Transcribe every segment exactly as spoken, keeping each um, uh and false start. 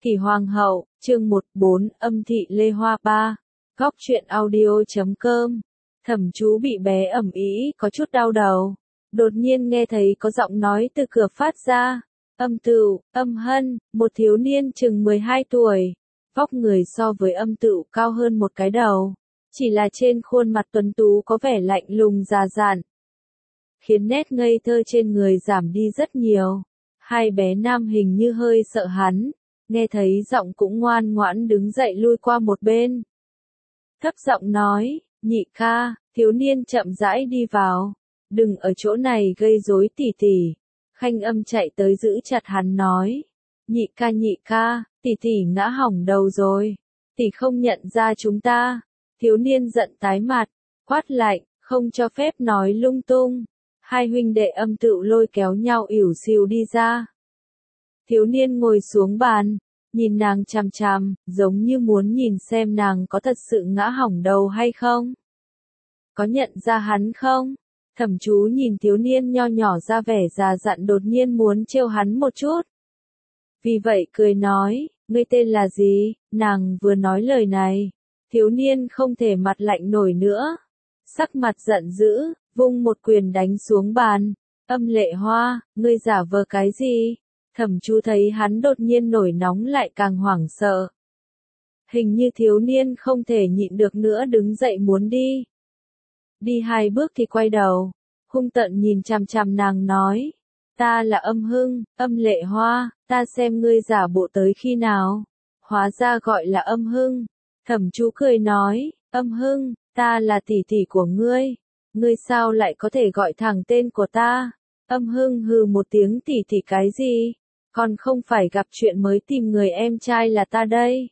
Kỷ Hoàng hậu, chương một bốn, âm thị Lê Hoa ba. Góc truyện audio chấm com. Thẩm chú bị bé ầm ĩ có chút đau đầu. Đột nhiên nghe thấy có giọng nói từ cửa phát ra. Âm Tựu, Âm Hân, một thiếu niên chừng mười hai tuổi. Vóc người so với Âm Tựu cao hơn một cái đầu. Chỉ là trên khuôn mặt tuấn tú có vẻ lạnh lùng già dặn, khiến nét ngây thơ trên người giảm đi rất nhiều. Hai bé nam hình như hơi sợ hắn. Nghe thấy giọng cũng ngoan ngoãn đứng dậy lui qua một bên. Thấp giọng nói, nhị ca, thiếu niên chậm rãi đi vào. Đừng ở chỗ này gây rối tỉ tỉ. Khanh Âm chạy tới giữ chặt hắn nói. Nhị ca nhị ca, tỉ tỉ ngã hỏng đầu rồi. Tỉ không nhận ra chúng ta. Thiếu niên giận tái mặt, quát lạnh, không cho phép nói lung tung. Hai huynh đệ Âm Tựu lôi kéo nhau ỉu xìu đi ra. Thiếu niên ngồi xuống bàn, nhìn nàng chằm chằm, giống như muốn nhìn xem nàng có thật sự ngã hỏng đầu hay không. Có nhận ra hắn không? Thẩm chú nhìn thiếu niên nho nhỏ ra vẻ già dặn đột nhiên muốn trêu hắn một chút. Vì vậy cười nói, ngươi tên là gì? Nàng vừa nói lời này, thiếu niên không thể mặt lạnh nổi nữa. Sắc mặt giận dữ, vung một quyền đánh xuống bàn. Âm Lệ Hoa, ngươi giả vờ cái gì? Thẩm chú thấy hắn đột nhiên nổi nóng lại càng hoảng sợ. Hình như thiếu niên không thể nhịn được nữa đứng dậy muốn đi. Đi hai bước thì quay đầu, hung tợn nhìn chằm chằm nàng nói. Ta là Âm Hưng, Âm Lệ Hoa, ta xem ngươi giả bộ tới khi nào. Hóa ra gọi là Âm Hưng. Thẩm chú cười nói, Âm Hưng, ta là tỷ tỷ của ngươi. Ngươi sao lại có thể gọi thẳng tên của ta? Âm Hưng hừ một tiếng tỷ tỷ cái gì? Còn không phải gặp chuyện mới tìm người em trai là ta đây.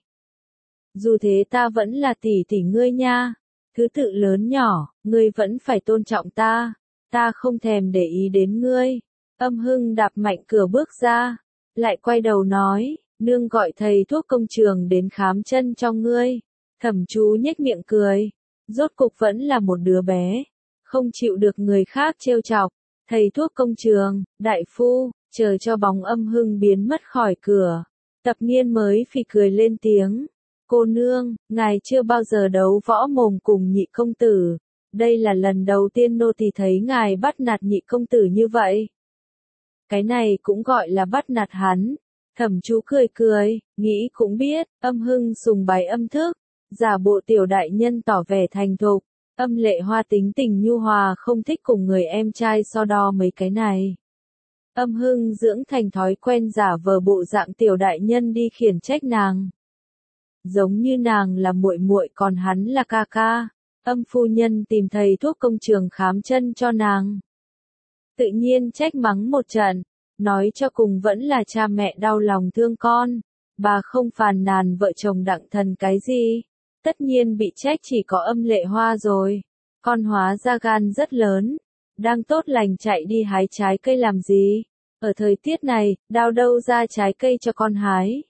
Dù thế ta vẫn là tỷ tỷ ngươi nha. Thứ tự lớn nhỏ, ngươi vẫn phải tôn trọng ta. Ta không thèm để ý đến ngươi. Âm Hưng đạp mạnh cửa bước ra. Lại quay đầu nói, nương gọi thầy thuốc công trường đến khám chân cho ngươi. Thẩm chú nhếch miệng cười. Rốt cục vẫn là một đứa bé. Không chịu được người khác trêu chọc. Thầy thuốc công trường, đại phu. Chờ cho bóng Âm Hưng biến mất khỏi cửa. Tập Nghiên mới phì cười lên tiếng. Cô nương, ngài chưa bao giờ đấu võ mồm cùng nhị công tử. Đây là lần đầu tiên nô tỳ thấy ngài bắt nạt nhị công tử như vậy. Cái này cũng gọi là bắt nạt hắn. Thẩm chú cười cười, nghĩ cũng biết, Âm Hưng sùng bái âm thức. Giả bộ tiểu đại nhân tỏ vẻ thành thục. Âm Lệ Hoa tính tình nhu hòa không thích cùng người em trai so đo mấy cái này. Âm Hưng dưỡng thành thói quen giả vờ bộ dạng tiểu đại nhân đi khiển trách nàng. Giống như nàng là muội muội còn hắn là ca ca. Âm phu nhân tìm thầy thuốc công trường khám chân cho nàng. Tự nhiên trách mắng một trận, nói cho cùng vẫn là cha mẹ đau lòng thương con. Bà không phàn nàn vợ chồng Đặng Thần cái gì. Tất nhiên bị trách chỉ có Âm Lệ Hoa rồi. Con hóa ra gan rất lớn. Đang tốt lành chạy đi hái trái cây làm gì? Ở thời tiết này, đào đâu ra trái cây cho con hái?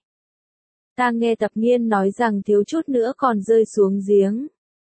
Ta nghe Tập Nghiên nói rằng thiếu chút nữa còn rơi xuống giếng.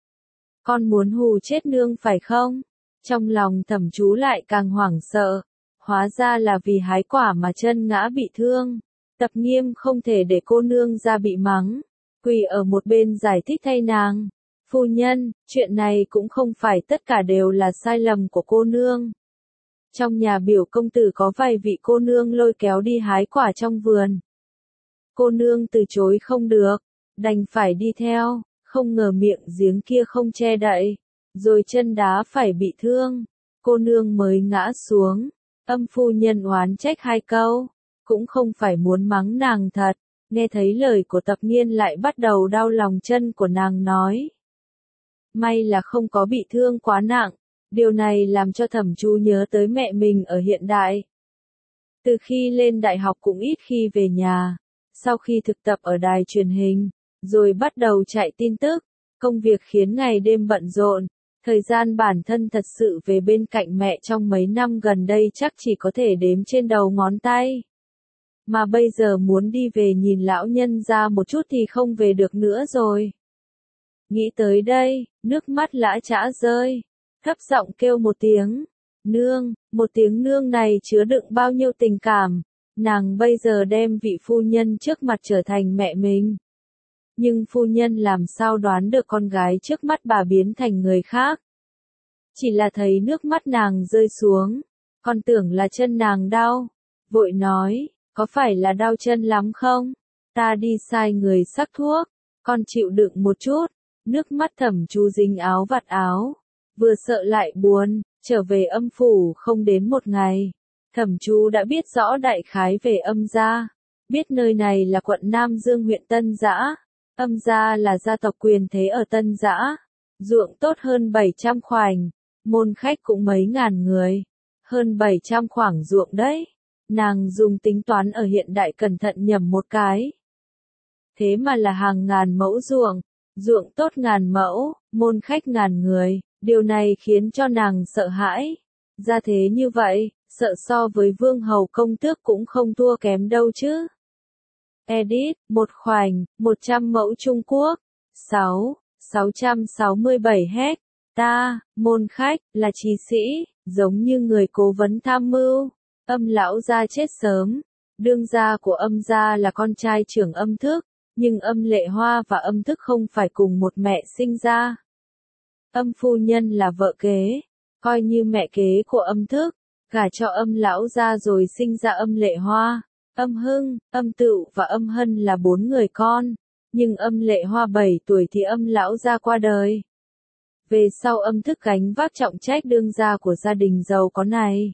Con muốn hù chết nương phải không? Trong lòng Thẩm chú lại càng hoảng sợ. Hóa ra là vì hái quả mà chân ngã bị thương. Tập Nghiêm không thể để cô nương ra bị mắng. Quỳ ở một bên giải thích thay nàng. Phu nhân, chuyện này cũng không phải tất cả đều là sai lầm của cô nương. Trong nhà biểu công tử có vài vị cô nương lôi kéo đi hái quả trong vườn. Cô nương từ chối không được, đành phải đi theo, không ngờ miệng giếng kia không che đậy, rồi chân đá phải bị thương. Cô nương mới ngã xuống, Âm phu nhân oán trách hai câu, cũng không phải muốn mắng nàng thật. Nghe thấy lời của Tập Nghiên lại bắt đầu đau lòng chân của nàng nói. May là không có bị thương quá nặng. Điều này làm cho Thẩm chú nhớ tới mẹ mình ở hiện đại. Từ khi lên đại học cũng ít khi về nhà. Sau khi thực tập ở đài truyền hình, rồi bắt đầu chạy tin tức, công việc khiến ngày đêm bận rộn. Thời gian bản thân thật sự về bên cạnh mẹ trong mấy năm gần đây chắc chỉ có thể đếm trên đầu ngón tay. Mà bây giờ muốn đi về nhìn lão nhân ra một chút thì không về được nữa rồi. Nghĩ tới đây, nước mắt lã chã rơi. Thấp giọng kêu một tiếng, nương, một tiếng nương này chứa đựng bao nhiêu tình cảm. Nàng bây giờ đem vị phu nhân trước mặt trở thành mẹ mình. Nhưng phu nhân làm sao đoán được con gái trước mắt bà biến thành người khác. Chỉ là thấy nước mắt nàng rơi xuống, con tưởng là chân nàng đau, vội nói, có phải là đau chân lắm không? Ta đi sai người sắc thuốc, con chịu đựng một chút. Nước mắt Thẩm Chú dính áo vạt áo, vừa sợ lại buồn, trở về âm phủ không đến một ngày. Thẩm Chú đã biết rõ đại khái về âm gia, biết nơi này là quận Nam Dương huyện Tân Dã, âm gia là gia tộc quyền thế ở Tân Dã, ruộng tốt hơn bảy trăm khoảnh, môn khách cũng mấy ngàn người, hơn bảy trăm khoảnh ruộng đấy. Nàng dùng tính toán ở hiện đại cẩn thận nhầm một cái. Thế mà là hàng ngàn mẫu ruộng, ruộng tốt ngàn mẫu, môn khách ngàn người, điều này khiến cho nàng sợ hãi. Ra thế như vậy, sợ so với vương hầu công tước cũng không thua kém đâu chứ. Edit, một khoảnh, một trăm mẫu Trung Quốc, sáu, sáu trăm sáu mươi bảy héc ta, môn khách, là trí sĩ, giống như người cố vấn tham mưu. Âm lão gia chết sớm, đương gia của âm gia là con trai trưởng Âm Thức, nhưng Âm Lệ Hoa và Âm Thức không phải cùng một mẹ sinh ra. Âm phu nhân là vợ kế, coi như mẹ kế của Âm Thức, gả cho Âm lão gia rồi sinh ra Âm Lệ Hoa, Âm Hưng, Âm Tựu và Âm Hân là bốn người con, nhưng Âm Lệ Hoa bảy tuổi thì Âm lão gia qua đời. Về sau Âm Thức gánh vác trọng trách đương gia của gia đình giàu có này.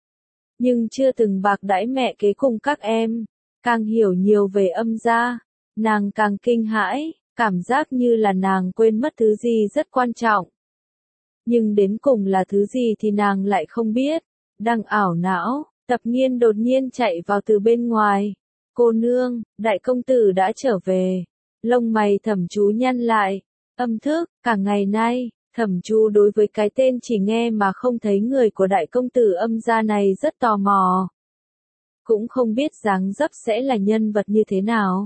Nhưng chưa từng bạc đãi mẹ kế cùng các em, càng hiểu nhiều về Âm gia, nàng càng kinh hãi, cảm giác như là nàng quên mất thứ gì rất quan trọng. Nhưng đến cùng là thứ gì thì nàng lại không biết, đang ảo não, Tập Nghiên đột nhiên chạy vào từ bên ngoài. Cô nương, đại công tử đã trở về. Lông mày Thẩm Chú nhăn lại. Âm Thức, cả ngày nay, Thẩm Chú đối với cái tên chỉ nghe mà không thấy người của đại công tử Âm gia này rất tò mò. Cũng không biết dáng dấp sẽ là nhân vật như thế nào.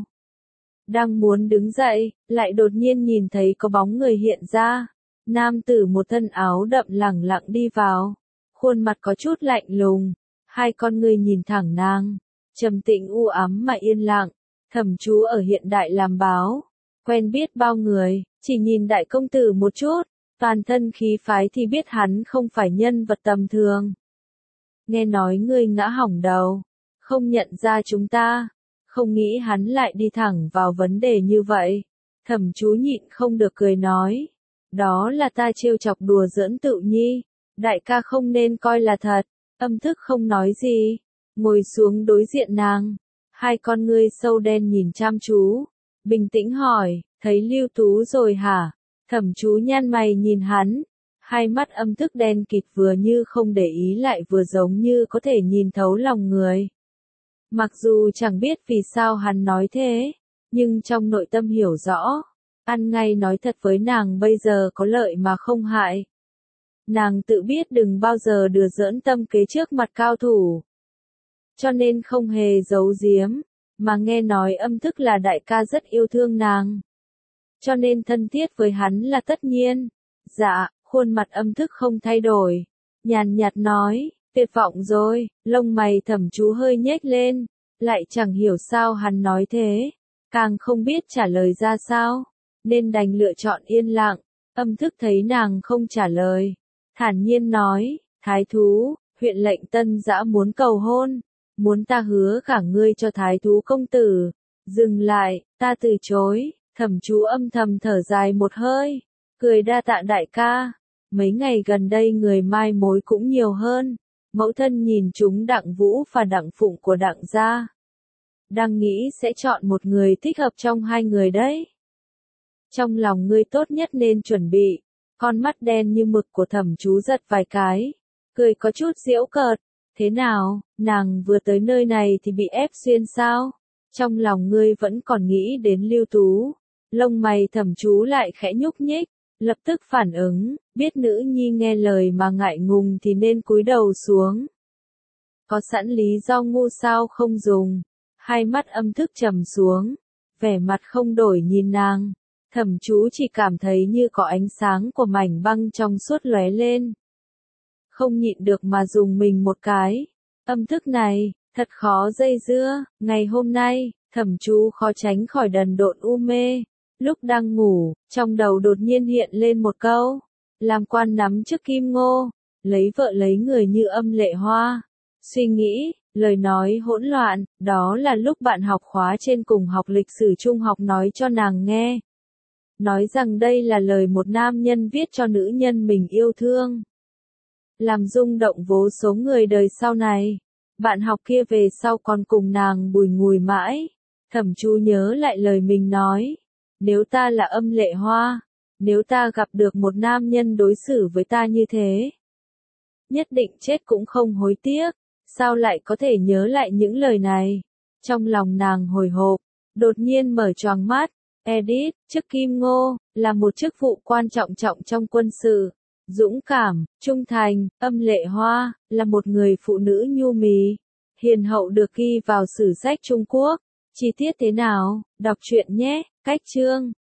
Đang muốn đứng dậy, lại đột nhiên nhìn thấy có bóng người hiện ra. Nam tử một thân áo đậm lẳng lặng đi vào. Khuôn mặt có chút lạnh lùng. Hai con người nhìn thẳng nàng. Trầm tĩnh u ám mà yên lặng. Thẩm Chú ở hiện đại làm báo. Quen biết bao người, chỉ nhìn đại công tử một chút. Toàn thân khí phái thì biết hắn không phải nhân vật tầm thường. Nghe nói ngươi ngã hỏng đầu. Không nhận ra chúng ta. Không nghĩ hắn lại đi thẳng vào vấn đề như vậy. Thẩm Chú nhịn không được cười nói. Đó là ta trêu chọc đùa giỡn Tựu Nhi. Đại ca không nên coi là thật. Âm Thức không nói gì. Ngồi xuống đối diện nàng. Hai con ngươi sâu đen nhìn chăm chú. Bình tĩnh hỏi, thấy Lưu Tú rồi hả? Thẩm Chú nhăn mày nhìn hắn. Hai mắt Âm Thức đen kịt vừa như không để ý lại vừa giống như có thể nhìn thấu lòng người. Mặc dù chẳng biết vì sao hắn nói thế, nhưng trong nội tâm hiểu rõ, ăn ngay nói thật với nàng bây giờ có lợi mà không hại. Nàng tự biết đừng bao giờ đùa giỡn tâm kế trước mặt cao thủ. Cho nên không hề giấu giếm, mà nghe nói Âm Thức là đại ca rất yêu thương nàng. Cho nên thân thiết với hắn là tất nhiên. Dạ, khuôn mặt Âm Thức không thay đổi. Nhàn nhạt nói, tuyệt vọng rồi, lông mày Thẩm Chú hơi nhếch lên. Lại chẳng hiểu sao hắn nói thế. Càng không biết trả lời ra sao. Nên đành lựa chọn yên lặng. Âm Thức thấy nàng không trả lời. Thản nhiên nói, Thái thú, huyện lệnh Tân Dã muốn cầu hôn. Muốn ta hứa gả ngươi cho Thái thú công tử. Dừng lại, ta từ chối. Thẩm Chú âm thầm thở dài một hơi. Cười đa tạ đại ca. Mấy ngày gần đây người mai mối cũng nhiều hơn. Mẫu thân nhìn chúng Đặng Vũ và Đặng Phụng của Đặng gia. Đang nghĩ sẽ chọn một người thích hợp trong hai người đấy. Trong lòng ngươi tốt nhất nên chuẩn bị. Con mắt đen như mực của Thẩm Chú giật vài cái. Cười có chút giễu cợt. Thế nào, nàng vừa tới nơi này thì bị ép xuyên sao? Trong lòng ngươi vẫn còn nghĩ đến Lưu Tú. Lông mày Thẩm Chú lại khẽ nhúc nhích. Lập tức phản ứng, biết nữ nhi nghe lời mà ngại ngùng thì nên cúi đầu xuống. Có sẵn lý do ngu sao không dùng. Hai mắt Âm Thức trầm xuống. Vẻ mặt không đổi nhìn nàng. Thẩm Chú chỉ cảm thấy như có ánh sáng của mảnh băng trong suốt lóe lên. Không nhịn được mà dùng mình một cái. Âm Thức này, Thật khó dây dưa, ngày hôm nay, Thẩm Chú khó tránh khỏi đần độn u mê. Lúc đang ngủ, trong đầu đột nhiên hiện lên một câu. Làm quan nắm chức kim ngô, lấy vợ lấy người như Âm Lệ Hoa. Suy nghĩ, lời nói hỗn loạn, đó là lúc bạn học khóa trên cùng học lịch sử trung học nói cho nàng nghe. Nói rằng đây là lời một nam nhân viết cho nữ nhân mình yêu thương. Làm rung động vô số người đời sau này. Bạn học kia về sau còn cùng nàng bùi ngùi mãi. Thẩm Chú nhớ lại lời mình nói. Nếu ta là Âm Lệ Hoa, nếu ta gặp được một nam nhân đối xử với ta như thế, nhất định chết cũng không hối tiếc. Sao lại có thể nhớ lại những lời này? Trong lòng nàng hồi hộp, đột nhiên mở choàng mắt. Edith, chức Kim Ngô, là một chức vụ quan trọng trọng trong quân sự. Dũng cảm, trung thành, Âm Lệ Hoa, là một người phụ nữ nhu mì, hiền hậu được ghi vào sử sách Trung Quốc. Chi tiết thế nào? Đọc truyện nhé. Cách chương